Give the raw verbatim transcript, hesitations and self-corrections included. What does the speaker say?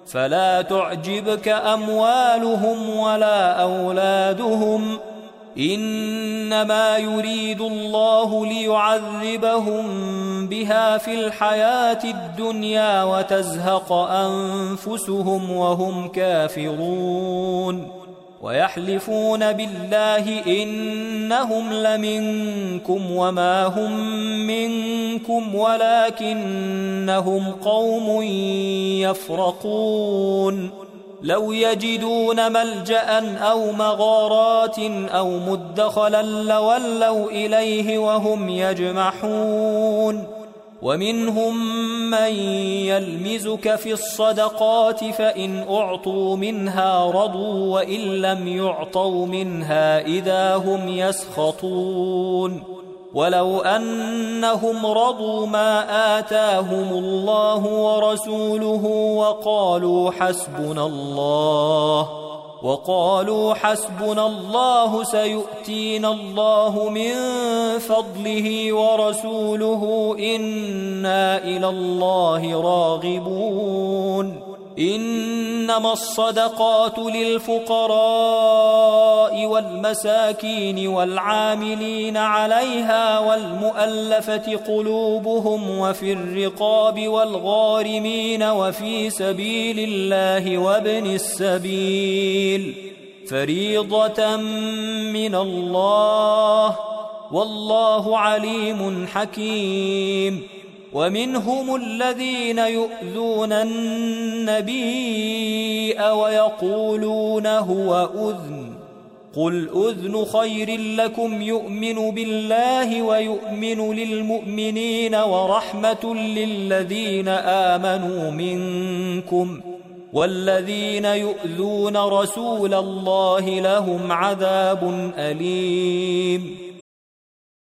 فلا تعجبك أموالهم ولا أولادهم، إنما يريد الله ليعذبهم بها في الحياة الدنيا وتزهق أنفسهم وهم كافرون. ويحلفون بالله إنهم لمنكم وما هم منكم ولكنهم قوم يفرقون. لو يجدون ملجأ أو مغارات أو مدخلا لولوا إليه وهم يجمحون. ومنهم من يلمزك في الصدقات فإن أعطوا منها رضوا وإن لم يعطوا منها إذا هم يسخطون. ولو أنهم رضوا ما آتاهم الله ورسوله وقالوا حسبنا الله وقالوا حسبنا الله سيؤتينا الله من فضله ورسوله إنا إلى الله راغبون. إنما الصدقات للفقراء والمساكين والعاملين عليها والمؤلفة قلوبهم وفي الرقاب والغارمين وفي سبيل الله وابن السبيل فريضة من الله والله عليم حكيم. ومنهم الذين يؤذون النبي ويقولون هو أذن قل أذن خير لكم يؤمن بالله ويؤمن للمؤمنين ورحمة للذين آمنوا منكم والذين يؤذون رسول الله لهم عذاب أليم.